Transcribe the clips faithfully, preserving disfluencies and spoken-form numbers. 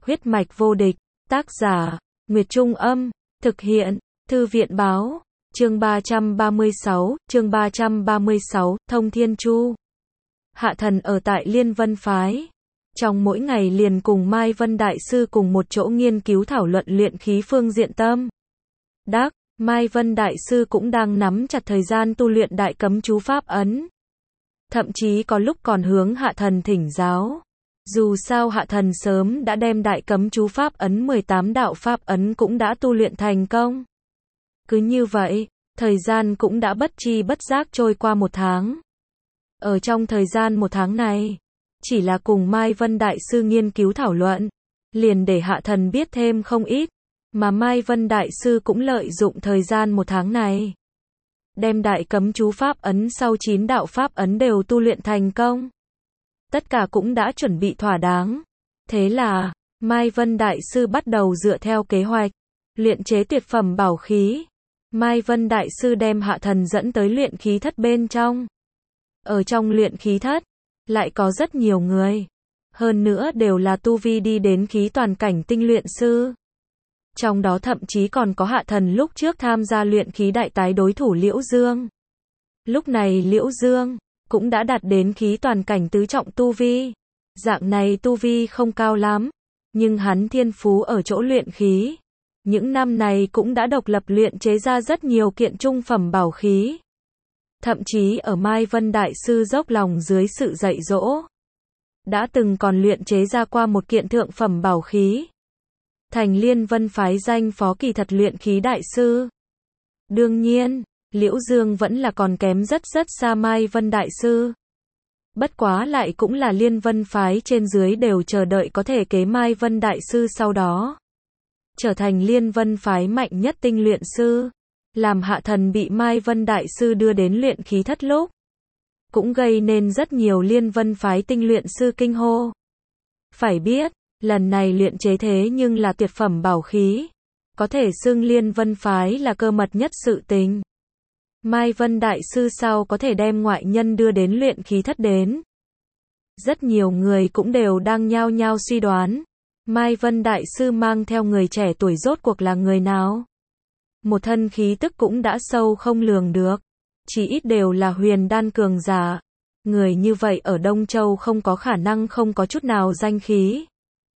Huyết mạch vô địch, tác giả, Nguyệt Trung Âm, thực hiện, Thư viện Báo, chương ba trăm ba mươi sáu, chương ba trăm ba mươi sáu, Thông Thiên Chu. Hạ thần ở tại Liên Vân Phái. Trong mỗi ngày liền cùng Mai Vân Đại Sư cùng một chỗ nghiên cứu thảo luận luyện khí phương diện tâm. Đắc, Mai Vân Đại Sư cũng đang nắm chặt thời gian tu luyện đại cấm chú pháp ấn. Thậm chí có lúc còn hướng hạ thần thỉnh giáo. Dù sao hạ thần sớm đã đem đại cấm chú pháp ấn mười tám đạo pháp ấn cũng đã tu luyện thành công. Cứ như vậy, thời gian cũng đã bất chi bất giác trôi qua một tháng. Ở trong thời gian một tháng này, chỉ là cùng Mai Vân Đại Sư nghiên cứu thảo luận, liền để hạ thần biết thêm không ít, mà Mai Vân Đại Sư cũng lợi dụng thời gian một tháng này. Đem đại cấm chú pháp ấn sau chín đạo pháp ấn đều tu luyện thành công. Tất cả cũng đã chuẩn bị thỏa đáng. Thế là, Mai Vân Đại Sư bắt đầu dựa theo kế hoạch, luyện chế tuyệt phẩm bảo khí. Mai Vân Đại Sư đem hạ thần dẫn tới luyện khí thất bên trong. Ở trong luyện khí thất, lại có rất nhiều người. Hơn nữa đều là tu vi đi đến khí toàn cảnh tinh luyện sư. Trong đó thậm chí còn có hạ thần lúc trước tham gia luyện khí đại tái đối thủ Liễu Dương. Lúc này Liễu Dương cũng đã đạt đến khí toàn cảnh tứ trọng tu vi. Dạng này tu vi không cao lắm, nhưng hắn thiên phú ở chỗ luyện khí. Những năm này cũng đã độc lập luyện chế ra rất nhiều kiện trung phẩm bảo khí. Thậm chí ở Mai Vân Đại Sư dốc lòng dưới sự dạy dỗ, đã từng còn luyện chế ra qua một kiện thượng phẩm bảo khí. Thành Liên Vân Phái danh phó kỳ thật luyện khí đại sư. Đương nhiên, Liễu Dương vẫn là còn kém rất rất xa Mai Vân Đại Sư. Bất quá lại cũng là Liên Vân Phái trên dưới đều chờ đợi có thể kế Mai Vân Đại Sư sau đó. Trở thành Liên Vân Phái mạnh nhất tinh luyện sư. Làm hạ thần bị Mai Vân Đại Sư đưa đến luyện khí thất lúc. Cũng gây nên rất nhiều Liên Vân Phái tinh luyện sư kinh hô. Phải biết, lần này luyện chế thế nhưng là tuyệt phẩm bảo khí. Có thể xưng Liên Vân Phái là cơ mật nhất sự tình. Mai Vân Đại Sư sao có thể đem ngoại nhân đưa đến luyện khí thất đến. Rất nhiều người cũng đều đang nhao nhao suy đoán. Mai Vân Đại Sư mang theo người trẻ tuổi rốt cuộc là người nào? Một thân khí tức cũng đã sâu không lường được. Chỉ ít đều là huyền đan cường giả. Người như vậy ở Đông Châu không có khả năng không có chút nào danh khí.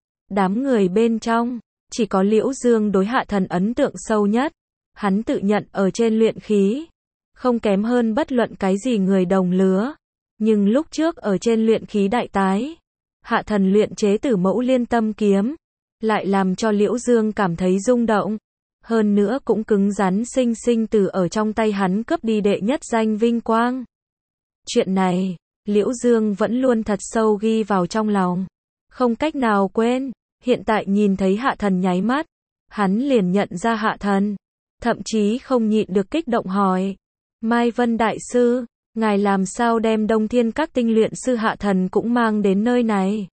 Đám người bên trong, chỉ có Liễu Dương đối hạ thần ấn tượng sâu nhất. Hắn tự nhận ở trên luyện khí, không kém hơn bất luận cái gì người đồng lứa. Nhưng lúc trước ở trên luyện khí đại tái, hạ thần luyện chế Tử Mẫu Liên Tâm kiếm, lại làm cho Liễu Dương cảm thấy rung động. Hơn nữa cũng cứng rắn sinh sinh từ ở trong tay hắn cướp đi đệ nhất danh vinh quang. Chuyện này, Liễu Dương vẫn luôn thật sâu ghi vào trong lòng. Không cách nào quên, hiện tại nhìn thấy hạ thần nháy mắt, hắn liền nhận ra hạ thần. Thậm chí không nhịn được kích động hỏi. Mai Vân Đại Sư, ngài làm sao đem Đông Thiên các tinh luyện sư hạ thần cũng mang đến nơi này?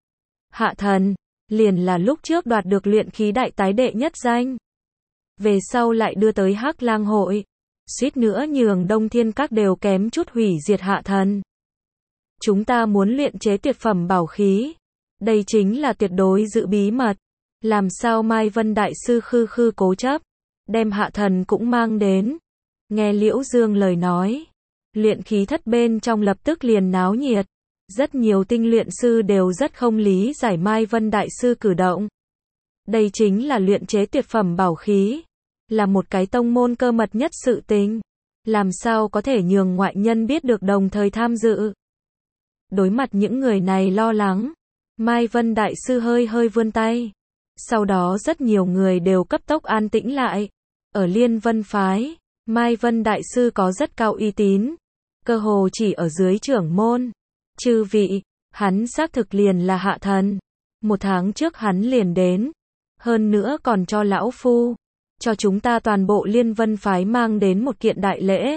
Hạ thần, liền là lúc trước đoạt được luyện khí đại tái đệ nhất danh. Về sau lại đưa tới Hắc Lang hội. Suýt nữa nhường Đông Thiên các đều kém chút hủy diệt hạ thần. Chúng ta muốn luyện chế tuyệt phẩm bảo khí. Đây chính là tuyệt đối giữ bí mật. Làm sao Mai Vân Đại Sư khư khư cố chấp, đem hạ thần cũng mang đến. Nghe Liễu Dương lời nói, luyện khí thất bên trong lập tức liền náo nhiệt. Rất nhiều tinh luyện sư đều rất không lý giải Mai Vân Đại Sư cử động. Đây chính là luyện chế tuyệt phẩm bảo khí, là một cái tông môn cơ mật nhất sự tình. Làm sao có thể nhường ngoại nhân biết được đồng thời tham dự? Đối mặt những người này lo lắng, Mai Vân Đại Sư hơi hơi vươn tay. Sau đó rất nhiều người đều cấp tốc an tĩnh lại. Ở Liên Vân Phái, Mai Vân Đại Sư có rất cao uy tín. Cơ hồ chỉ ở dưới trưởng môn. Chư vị, hắn xác thực liền là hạ thần. Một tháng trước hắn liền đến. Hơn nữa còn cho lão phu, cho chúng ta toàn bộ Liên Vân Phái mang đến một kiện đại lễ.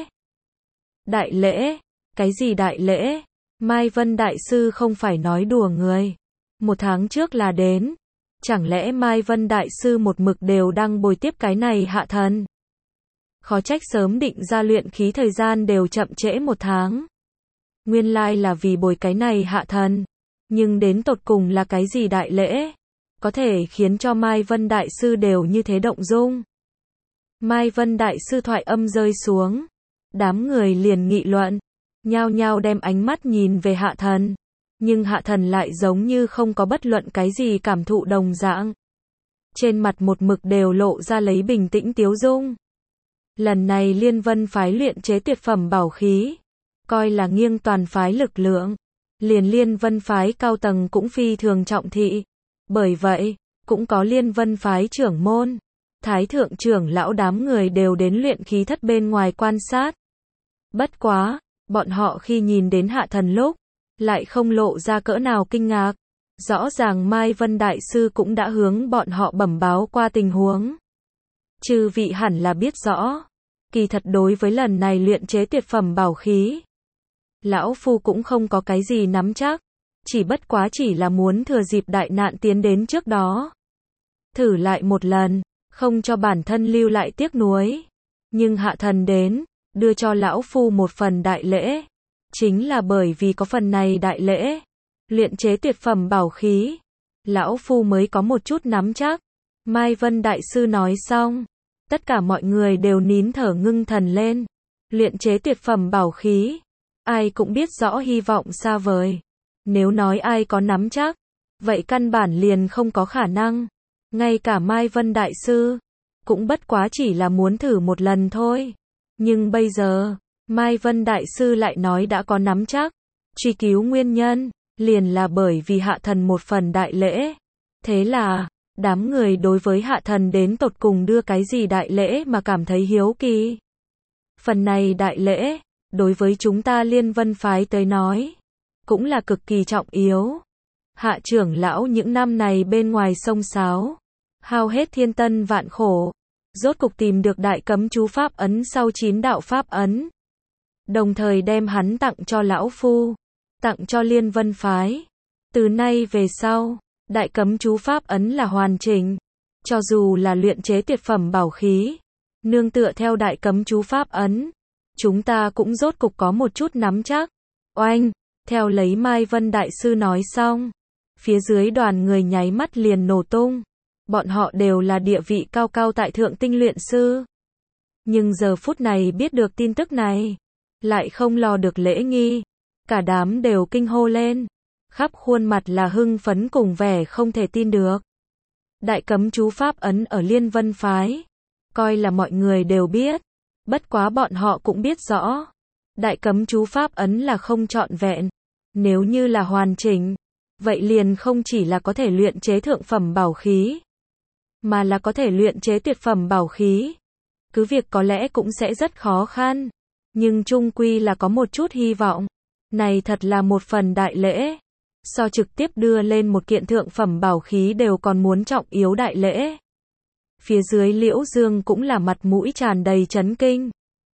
Đại lễ? Cái gì đại lễ? Mai Vân Đại Sư không phải nói đùa người. Một tháng trước là đến. Chẳng lẽ Mai Vân Đại Sư một mực đều đang bồi tiếp cái này hạ thần? Khó trách sớm định ra luyện khí thời gian đều chậm trễ một tháng. Nguyên lai là vì bồi cái này hạ thần. Nhưng đến tột cùng là cái gì đại lễ? có thể khiến cho Mai Vân Đại Sư đều như thế động dung. Mai Vân Đại Sư thoại âm rơi xuống, đám người liền nghị luận, nhao nhao đem ánh mắt nhìn về Hạ Thần, nhưng Hạ Thần lại giống như không có bất luận cái gì cảm thụ đồng dạng. Trên mặt một mực đều lộ ra lấy bình tĩnh tiếu dung. Lần này Liên Vân phái luyện chế tuyệt phẩm bảo khí, coi là nghiêng toàn phái lực lượng, liền Liên Vân phái cao tầng cũng phi thường trọng thị. Bởi vậy, cũng có Liên Vân phái trưởng môn, thái thượng trưởng lão đám người đều đến luyện khí thất bên ngoài quan sát. Bất quá, bọn họ khi nhìn đến Hạ Thần lúc, lại không lộ ra cỡ nào kinh ngạc. Rõ ràng Mai Vân Đại Sư cũng đã hướng bọn họ bẩm báo qua tình huống. Chư vị hẳn là biết rõ, kỳ thật đối với lần này luyện chế tuyệt phẩm bảo khí, lão phu cũng không có cái gì nắm chắc, chỉ bất quá chỉ là muốn thừa dịp đại nạn tiến đến trước đó, thử lại một lần, không cho bản thân lưu lại tiếc nuối. Nhưng Hạ Thần đến, đưa cho lão phu một phần đại lễ, chính là bởi vì có phần này đại lễ, luyện chế tuyệt phẩm bảo khí, lão phu mới có một chút nắm chắc. Mai Vân Đại Sư nói xong, tất cả mọi người đều nín thở ngưng thần lên. Luyện chế tuyệt phẩm bảo khí, ai cũng biết rõ hy vọng xa vời. Nếu nói ai có nắm chắc, vậy căn bản liền không có khả năng. Ngay cả Mai Vân Đại Sư, cũng bất quá chỉ là muốn thử một lần thôi. Nhưng bây giờ, Mai Vân Đại Sư lại nói đã có nắm chắc. Truy cứu nguyên nhân, liền là bởi vì Hạ Thần một phần đại lễ. Thế là, đám người đối với Hạ Thần đến tột cùng đưa cái gì đại lễ mà cảm thấy hiếu kỳ. Phần này đại lễ, đối với chúng ta Liên Vân phái tới nói, cũng là cực kỳ trọng yếu. Hạ trưởng lão những năm này bên ngoài sông sáo, hao hết thiên tân vạn khổ, rốt cục tìm được đại cấm chú pháp ấn sau chín đạo pháp ấn. Đồng thời đem hắn tặng cho lão phu, tặng cho Liên Vân phái. Từ nay về sau, đại cấm chú pháp ấn là hoàn chỉnh. Cho dù là luyện chế tuyệt phẩm bảo khí, nương tựa theo đại cấm chú pháp ấn, chúng ta cũng rốt cục có một chút nắm chắc. Oanh, theo lấy Mai Vân Đại Sư nói xong, phía dưới đoàn người nháy mắt liền nổ tung. Bọn họ đều là địa vị cao cao tại thượng tinh luyện sư. Nhưng giờ phút này biết được tin tức này, lại không lo được lễ nghi. Cả đám đều kinh hô lên, khắp khuôn mặt là hưng phấn cùng vẻ không thể tin được. Đại cấm chú pháp ấn ở Liên Vân phái, coi là mọi người đều biết, bất quá bọn họ cũng biết rõ, đại cấm chú pháp ấn là không trọn vẹn, nếu như là hoàn chỉnh, vậy liền không chỉ là có thể luyện chế thượng phẩm bảo khí, mà là có thể luyện chế tuyệt phẩm bảo khí. Cứ việc có lẽ cũng sẽ rất khó khăn, nhưng chung quy là có một chút hy vọng. Này thật là một phần đại lễ, so trực tiếp đưa lên một kiện thượng phẩm bảo khí đều còn muốn trọng yếu đại lễ. Phía dưới Liễu Dương cũng là mặt mũi tràn đầy chấn kinh.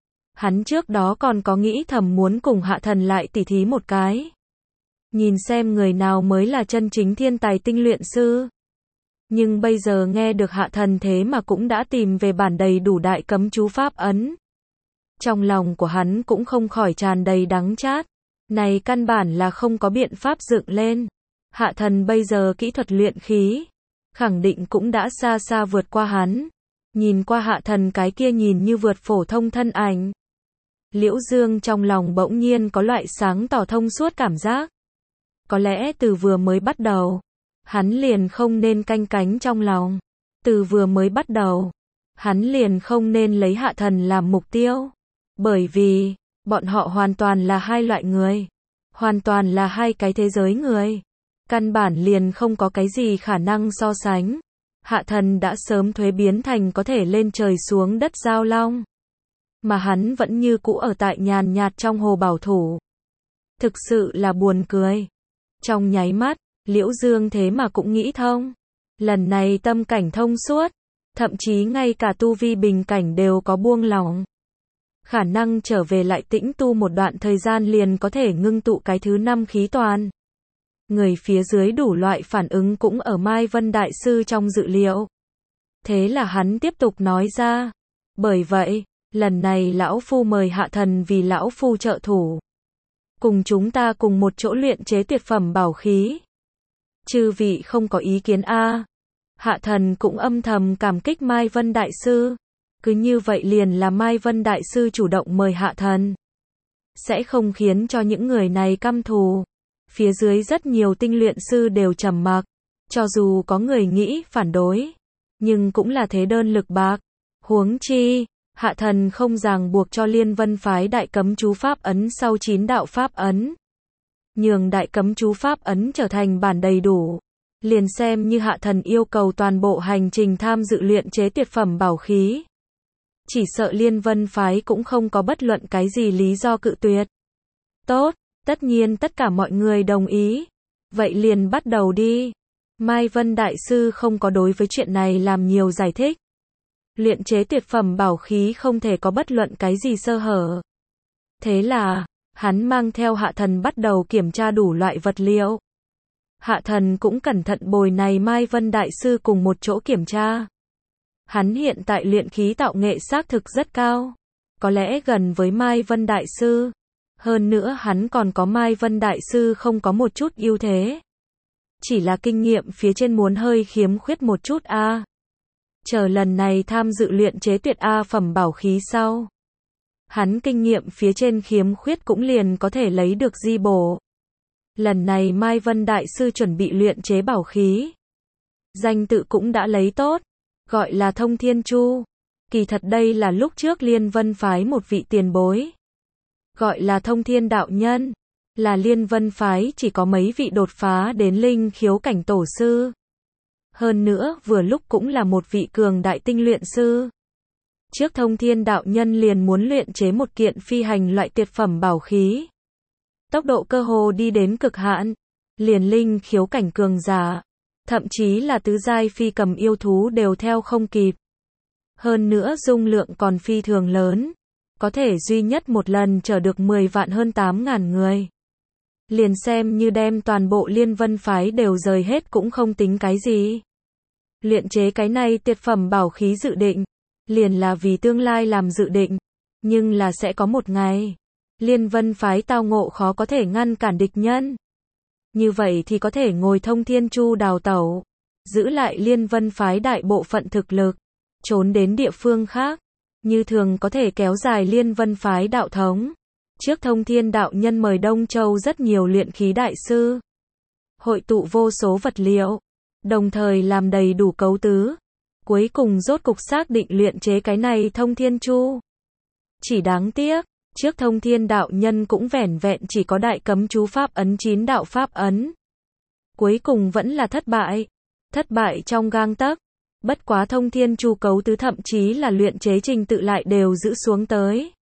Hắn trước đó còn có nghĩ thầm muốn cùng Hạ Thần lại tỉ thí một cái, nhìn xem người nào mới là chân chính thiên tài tinh luyện sư. Nhưng bây giờ nghe được Hạ Thần thế mà cũng đã tìm về bản đầy đủ đại cấm chú pháp ấn. Trong lòng của hắn cũng không khỏi tràn đầy đắng chát. Này căn bản là không có biện pháp dựng lên. Hạ Thần bây giờ kỹ thuật luyện khí, khẳng định cũng đã xa xa vượt qua hắn. Nhìn qua Hạ Thần cái kia nhìn như vượt phổ thông thân ảnh, Liễu Dương trong lòng bỗng nhiên có loại sáng tỏ thông suốt cảm giác. Có lẽ từ vừa mới bắt đầu, hắn liền không nên canh cánh trong lòng. Từ vừa mới bắt đầu, hắn liền không nên lấy Hạ Thần làm mục tiêu. Bởi vì, bọn họ hoàn toàn là hai loại người. Hoàn toàn là hai cái thế giới người. Căn bản liền không có cái gì khả năng so sánh. Hạ Thần đã sớm thuế biến thành có thể lên trời xuống đất giao long. Mà hắn vẫn như cũ ở tại nhàn nhạt trong hồ bảo thủ. Thực sự là buồn cười. Trong nháy mắt, Liễu Dương thế mà cũng nghĩ thông. Lần này tâm cảnh thông suốt. Thậm chí ngay cả tu vi bình cảnh đều có buông lỏng. Khả năng trở về lại tĩnh tu một đoạn thời gian liền có thể ngưng tụ cái thứ năm khí toàn. Người phía dưới đủ loại phản ứng cũng ở Mai Vân Đại Sư trong dự liệu. Thế là hắn tiếp tục nói ra. Bởi vậy, lần này lão phu mời Hạ Thần vì lão phu trợ thủ. Cùng chúng ta cùng một chỗ luyện chế tuyệt phẩm bảo khí. Chư vị không có ý kiến a? Hạ thần cũng âm thầm cảm kích Mai Vân Đại Sư. Cứ như vậy liền là Mai Vân Đại Sư chủ động mời hạ thần. Sẽ không khiến cho những người này căm thù. Phía dưới rất nhiều tinh luyện sư đều trầm mặc. Cho dù có người nghĩ phản đối, nhưng cũng là thế đơn lực bạc. Huống chi, hạ thần không ràng buộc cho Liên Vân phái đại cấm chú pháp ấn sau chín đạo pháp ấn. Nhường đại cấm chú pháp ấn trở thành bản đầy đủ. Liền xem như hạ thần yêu cầu toàn bộ hành trình tham dự luyện chế tuyệt phẩm bảo khí. Chỉ sợ Liên Vân phái cũng không có bất luận cái gì lý do cự tuyệt. Tốt, tất nhiên tất cả mọi người đồng ý. Vậy liền bắt đầu đi. Mai Vân Đại Sư không có đối với chuyện này làm nhiều giải thích. Luyện chế tuyệt phẩm bảo khí không thể có bất luận cái gì sơ hở. Thế là, hắn mang theo hạ thần bắt đầu kiểm tra đủ loại vật liệu. Hạ thần cũng cẩn thận bồi này Mai Vân Đại Sư cùng một chỗ kiểm tra. Hắn hiện tại luyện khí tạo nghệ xác thực rất cao. Có lẽ gần với Mai Vân Đại Sư. Hơn nữa hắn còn có Mai Vân Đại Sư không có một chút ưu thế. Chỉ là kinh nghiệm phía trên muốn hơi khiếm khuyết một chút a. À. Chờ lần này tham dự luyện chế tuyệt A phẩm bảo khí sau. Hắn kinh nghiệm phía trên khiếm khuyết cũng liền có thể lấy được di bổ. Lần này Mai Vân Đại Sư chuẩn bị luyện chế bảo khí. Danh tự cũng đã lấy tốt. Gọi là Thông Thiên Chu. Kỳ thật đây là lúc trước Liên Vân phái một vị tiền bối. Gọi là Thông Thiên Đạo Nhân. Là Liên Vân phái chỉ có mấy vị đột phá đến linh khiếu cảnh tổ sư. Hơn nữa vừa lúc cũng là một vị cường đại tinh luyện sư. Trước Thông Thiên Đạo Nhân liền muốn luyện chế một kiện phi hành loại tuyệt phẩm bảo khí. Tốc độ cơ hồ đi đến cực hạn. Liền linh khiếu cảnh cường giả. Thậm chí là tứ giai phi cầm yêu thú đều theo không kịp. Hơn nữa dung lượng còn phi thường lớn. Có thể duy nhất một lần chở được mười vạn hơn tám ngàn người. Liền xem như đem toàn bộ Liên Vân phái đều rời hết cũng không tính cái gì. Luyện chế cái này tuyệt phẩm bảo khí dự định. Liền là vì tương lai làm dự định. Nhưng là sẽ có một ngày. Liên Vân phái tao ngộ khó có thể ngăn cản địch nhân. Như vậy thì có thể ngồi Thông Thiên Chu đào tẩu. Giữ lại Liên Vân phái đại bộ phận thực lực. Trốn đến địa phương khác. Như thường có thể kéo dài Liên Vân phái đạo thống. Trước Thông Thiên Đạo Nhân mời Đông Châu rất nhiều luyện khí đại sư. Hội tụ vô số vật liệu. Đồng thời làm đầy đủ cấu tứ. Cuối cùng rốt cục xác định luyện chế cái này Thông Thiên Chu. Chỉ đáng tiếc. Trước Thông Thiên Đạo Nhân cũng vẻn vẹn chỉ có đại cấm chú pháp ấn chín đạo pháp ấn. Cuối cùng vẫn là thất bại. Thất bại trong gang tấc. Bất quá Thông Thiên Chu cấu tứ thậm chí là luyện chế trình tự lại đều giữ xuống tới.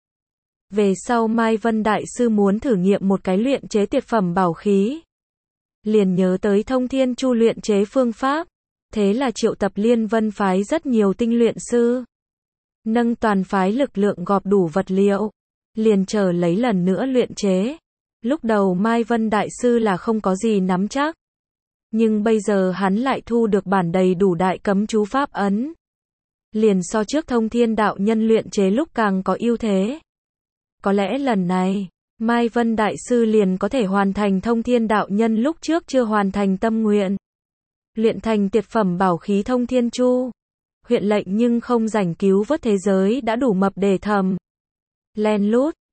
Về sau Mai Vân Đại Sư muốn thử nghiệm một cái luyện chế tuyệt phẩm bảo khí. Liền nhớ tới Thông Thiên Chu luyện chế phương pháp. Thế là triệu tập Liên Vân phái rất nhiều tinh luyện sư. Nâng toàn phái lực lượng gọp đủ vật liệu. Liền chờ lấy lần nữa luyện chế. Lúc đầu Mai Vân Đại Sư là không có gì nắm chắc. Nhưng bây giờ hắn lại thu được bản đầy đủ đại cấm chú pháp ấn. Liền so trước Thông Thiên Đạo Nhân luyện chế lúc càng có ưu thế. Có lẽ lần này, Mai Vân Đại Sư liền có thể hoàn thành Thông Thiên Đạo Nhân lúc trước chưa hoàn thành tâm nguyện. Luyện thành tuyệt phẩm bảo khí Thông Thiên Chu. Huyện lệnh nhưng không rảnh cứu vớt thế giới đã đủ mập để thầm. Len lút,